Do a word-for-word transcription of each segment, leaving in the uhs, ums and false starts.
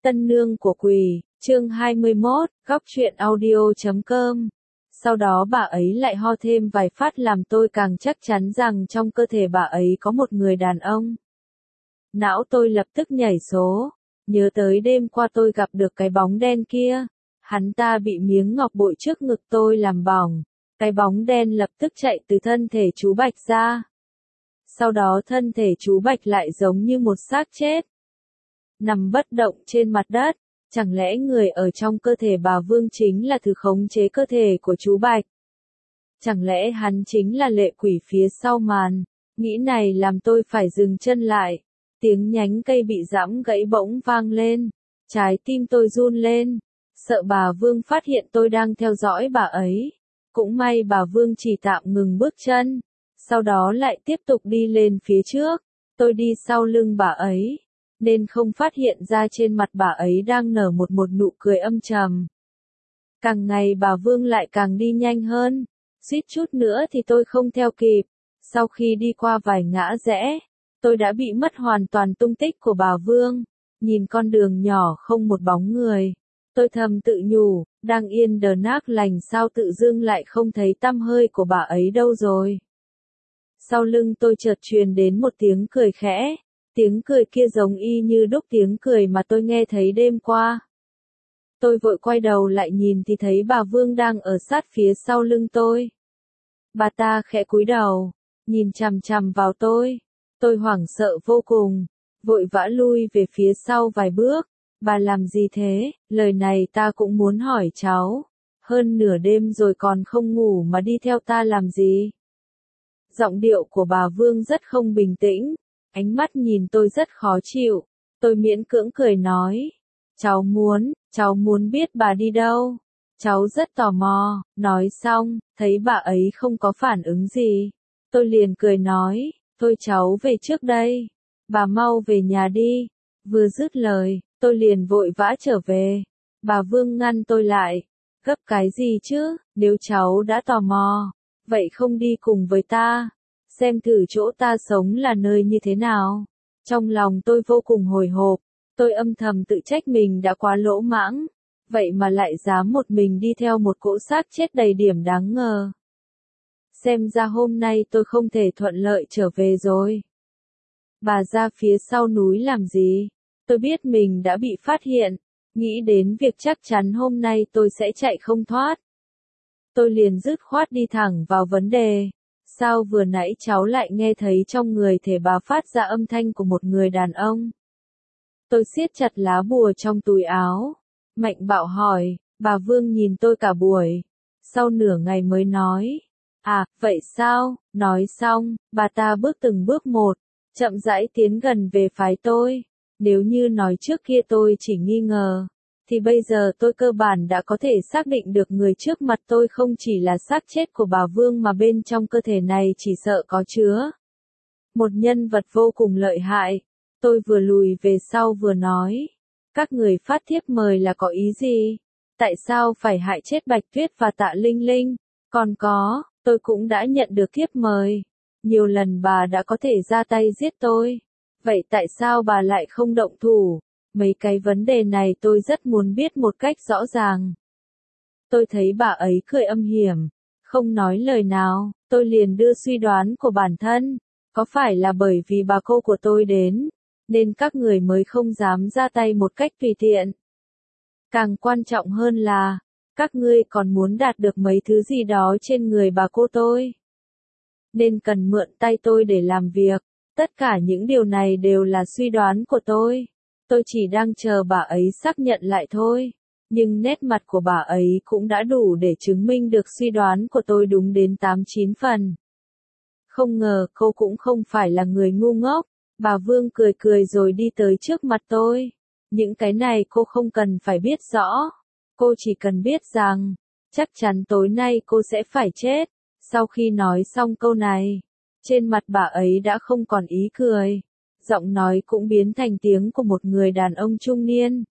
Tân nương của quỷ, chương hai mươi mốt, góc truyện audio chấm com. Sau đó bà ấy lại ho thêm vài phát làm tôi càng chắc chắn rằng trong cơ thể bà ấy có một người đàn ông. Não tôi lập tức nhảy số, nhớ tới đêm qua tôi gặp được cái bóng đen kia. Hắn ta bị miếng ngọc bội trước ngực tôi làm bỏng. Cái bóng đen lập tức chạy từ thân thể chú Bạch ra. Sau đó thân thể chú Bạch lại giống như một xác chết, nằm bất động trên mặt đất. Chẳng lẽ người ở trong cơ thể bà Vương chính là thứ khống chế cơ thể của chú Bạch? Chẳng lẽ hắn chính là lệ quỷ phía sau màn? Nghĩ này làm tôi phải dừng chân lại. Tiếng nhánh cây bị giẫm gãy bỗng vang lên. Trái tim tôi run lên. Sợ bà Vương phát hiện tôi đang theo dõi bà ấy. Cũng may bà Vương chỉ tạm ngừng bước chân. Sau đó lại tiếp tục đi lên phía trước. Tôi đi sau lưng bà ấy, nên không phát hiện ra trên mặt bà ấy đang nở một một nụ cười âm trầm. Càng ngày bà Vương lại càng đi nhanh hơn, suýt chút nữa thì tôi không theo kịp. Sau khi đi qua vài ngã rẽ, tôi đã bị mất hoàn toàn tung tích của bà Vương. Nhìn con đường nhỏ không một bóng người, tôi thầm tự nhủ, đang yên đờ nác lành sao tự dưng lại không thấy tăm hơi của bà ấy đâu rồi. Sau lưng tôi chợt truyền đến một tiếng cười khẽ. Tiếng cười kia giống y như đúc tiếng cười mà tôi nghe thấy đêm qua. Tôi vội quay đầu lại nhìn thì thấy bà Vương đang ở sát phía sau lưng tôi. Bà ta khẽ cúi đầu, nhìn chằm chằm vào tôi. Tôi hoảng sợ vô cùng, vội vã lui về phía sau vài bước. Bà làm gì thế? Lời này ta cũng muốn hỏi cháu. Hơn nửa đêm rồi còn không ngủ mà đi theo ta làm gì? Giọng điệu của bà Vương rất không bình tĩnh. Ánh mắt nhìn tôi rất khó chịu. Tôi miễn cưỡng cười nói. Cháu muốn, cháu muốn biết bà đi đâu. Cháu rất tò mò. Nói xong, thấy bà ấy không có phản ứng gì. Tôi liền cười nói, thôi cháu về trước đây. Bà mau về nhà đi. Vừa dứt lời, tôi liền vội vã trở về. Bà Vương ngăn tôi lại. Gấp cái gì chứ, nếu cháu đã tò mò, vậy không đi cùng với ta. Xem thử chỗ ta sống là nơi như thế nào. Trong lòng tôi vô cùng hồi hộp, tôi âm thầm tự trách mình đã quá lỗ mãng, vậy mà lại dám một mình đi theo một cỗ xác chết đầy điểm đáng ngờ. Xem ra hôm nay tôi không thể thuận lợi trở về rồi. Bà ra phía sau núi làm gì? Tôi biết mình đã bị phát hiện, nghĩ đến việc chắc chắn hôm nay tôi sẽ chạy không thoát. Tôi liền dứt khoát đi thẳng vào vấn đề. Sao vừa nãy cháu lại nghe thấy trong người thể bà phát ra âm thanh của một người đàn ông? Tôi siết chặt lá bùa trong túi áo. Mạnh bạo hỏi, bà Vương nhìn tôi cả buổi. Sau nửa ngày mới nói. À, vậy sao? Nói xong, bà ta bước từng bước một, chậm rãi tiến gần về phái tôi. Nếu như nói trước kia tôi chỉ nghi ngờ, thì bây giờ tôi cơ bản đã có thể xác định được người trước mặt tôi không chỉ là xác chết của bà Vương mà bên trong cơ thể này chỉ sợ có chứa một nhân vật vô cùng lợi hại. Tôi vừa lùi về sau vừa nói, các người phát thiếp mời là có ý gì? Tại sao phải hại chết Bạch Tuyết và Tạ Linh Linh? Còn có, tôi cũng đã nhận được thiếp mời. Nhiều lần bà đã có thể ra tay giết tôi. Vậy tại sao bà lại không động thủ? Mấy cái vấn đề này tôi rất muốn biết một cách rõ ràng. Tôi thấy bà ấy cười âm hiểm, không nói lời nào, tôi liền đưa suy đoán của bản thân. Có phải là bởi vì bà cô của tôi đến, nên các người mới không dám ra tay một cách tùy tiện? Càng quan trọng hơn là, các ngươi còn muốn đạt được mấy thứ gì đó trên người bà cô tôi, nên cần mượn tay tôi để làm việc. Tất cả những điều này đều là suy đoán của tôi. Tôi chỉ đang chờ bà ấy xác nhận lại thôi. Nhưng nét mặt của bà ấy cũng đã đủ để chứng minh được suy đoán của tôi đúng đến tám chín phần. Không ngờ cô cũng không phải là người ngu ngốc. Bà Vương cười cười rồi đi tới trước mặt tôi. Những cái này cô không cần phải biết rõ. Cô chỉ cần biết rằng, chắc chắn tối nay cô sẽ phải chết. Sau khi nói xong câu này, trên mặt bà ấy đã không còn ý cười. Giọng nói cũng biến thành tiếng của một người đàn ông trung niên.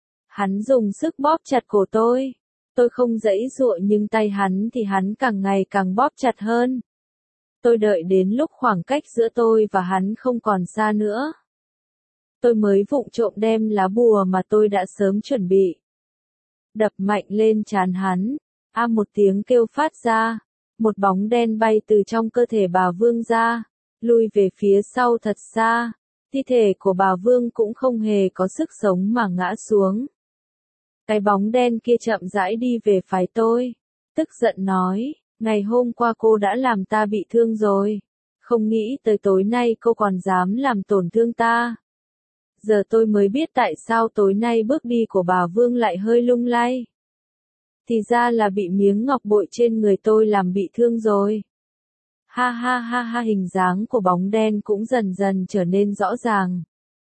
Hắn dùng sức bóp chặt cổ tôi. Tôi không giãy giụa nhưng tay hắn thì hắn càng ngày càng bóp chặt hơn. Tôi đợi đến lúc khoảng cách giữa tôi và hắn không còn xa nữa. Tôi mới vụng trộm đem lá bùa mà tôi đã sớm chuẩn bị. Đập mạnh lên trán hắn. A một tiếng kêu phát ra. Một bóng đen bay từ trong cơ thể bà Vương ra. Lui về phía sau thật xa. Thi thể của bà Vương cũng không hề có sức sống mà ngã xuống. Cái bóng đen kia chậm rãi đi về phái tôi. Tức giận nói, ngày hôm qua cô đã làm ta bị thương rồi. Không nghĩ tới tối nay cô còn dám làm tổn thương ta. Giờ tôi mới biết tại sao tối nay bước đi của bà Vương lại hơi lung lay. Thì ra là bị miếng ngọc bội trên người tôi làm bị thương rồi. Ha ha ha ha, hình dáng của bóng đen cũng dần dần trở nên rõ ràng.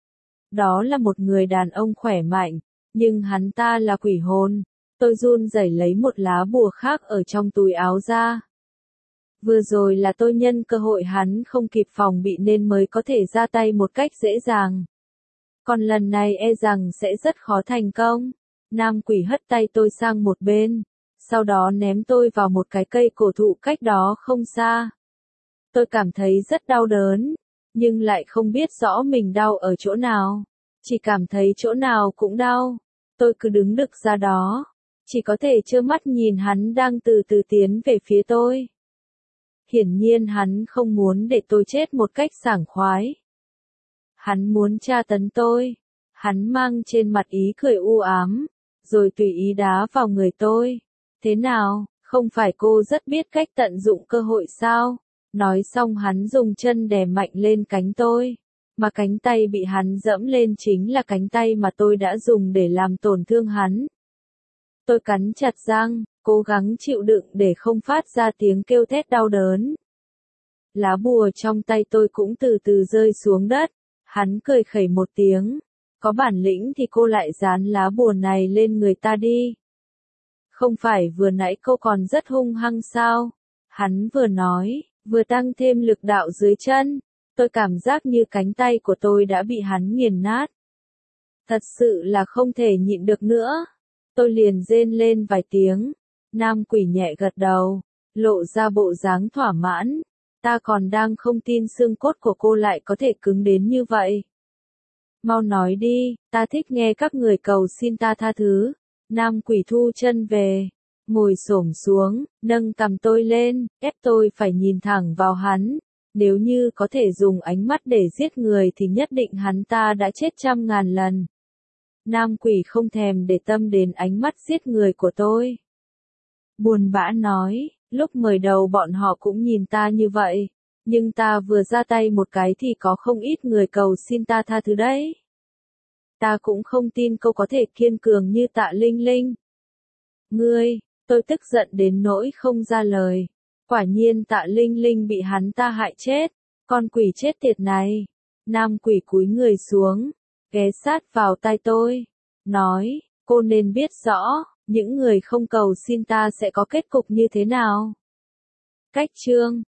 Đó là một người đàn ông khỏe mạnh, nhưng hắn ta là quỷ hồn. Tôi run rẩy lấy một lá bùa khác ở trong túi áo ra. Vừa rồi là tôi nhân cơ hội hắn không kịp phòng bị nên mới có thể ra tay một cách dễ dàng. Còn lần này e rằng sẽ rất khó thành công. Nam quỷ hất tay tôi sang một bên, sau đó ném tôi vào một cái cây cổ thụ cách đó không xa. Tôi cảm thấy rất đau đớn, nhưng lại không biết rõ mình đau ở chỗ nào. Chỉ cảm thấy chỗ nào cũng đau. Tôi cứ đứng đực ra đó, chỉ có thể trơ mắt nhìn hắn đang từ từ tiến về phía tôi. Hiển nhiên hắn không muốn để tôi chết một cách sảng khoái. Hắn muốn tra tấn tôi. Hắn mang trên mặt ý cười u ám, rồi tùy ý đá vào người tôi. Thế nào, không phải cô rất biết cách tận dụng cơ hội sao? Nói xong hắn dùng chân đè mạnh lên cánh tôi. Mà cánh tay bị hắn dẫm lên chính là cánh tay mà tôi đã dùng để làm tổn thương hắn. Tôi cắn chặt răng, cố gắng chịu đựng để không phát ra tiếng kêu thét đau đớn. Lá bùa trong tay tôi cũng từ từ rơi xuống đất. Hắn cười khẩy một tiếng. Có bản lĩnh thì cô lại dán lá bùa này lên người ta đi. Không phải vừa nãy cô còn rất hung hăng sao? Hắn vừa nói, vừa tăng thêm lực đạo dưới chân. Tôi cảm giác như cánh tay của tôi đã bị hắn nghiền nát. Thật sự là không thể nhịn được nữa. Tôi liền rên lên vài tiếng. Nam quỷ nhẹ gật đầu, lộ ra bộ dáng thỏa mãn. Ta còn đang không tin xương cốt của cô lại có thể cứng đến như vậy. Mau nói đi, ta thích nghe các người cầu xin ta tha thứ. Nam quỷ thu chân về, ngồi xổm xuống, nâng cằm tôi lên, ép tôi phải nhìn thẳng vào hắn. Nếu như có thể dùng ánh mắt để giết người thì nhất định hắn ta đã chết trăm ngàn lần. Nam quỷ không thèm để tâm đến ánh mắt giết người của tôi. Buồn bã nói, lúc mời đầu bọn họ cũng nhìn ta như vậy. Nhưng ta vừa ra tay một cái thì có không ít người cầu xin ta tha thứ đấy. Ta cũng không tin cô có thể kiên cường như Tạ Linh Linh. Ngươi, tôi tức giận đến nỗi không ra lời. Quả nhiên Tạ Linh Linh bị hắn ta hại chết. Con quỷ chết tiệt này. Nam quỷ cúi người xuống, ghé sát vào tai tôi. Nói, cô nên biết rõ, những người không cầu xin ta sẽ có kết cục như thế nào. Cách chương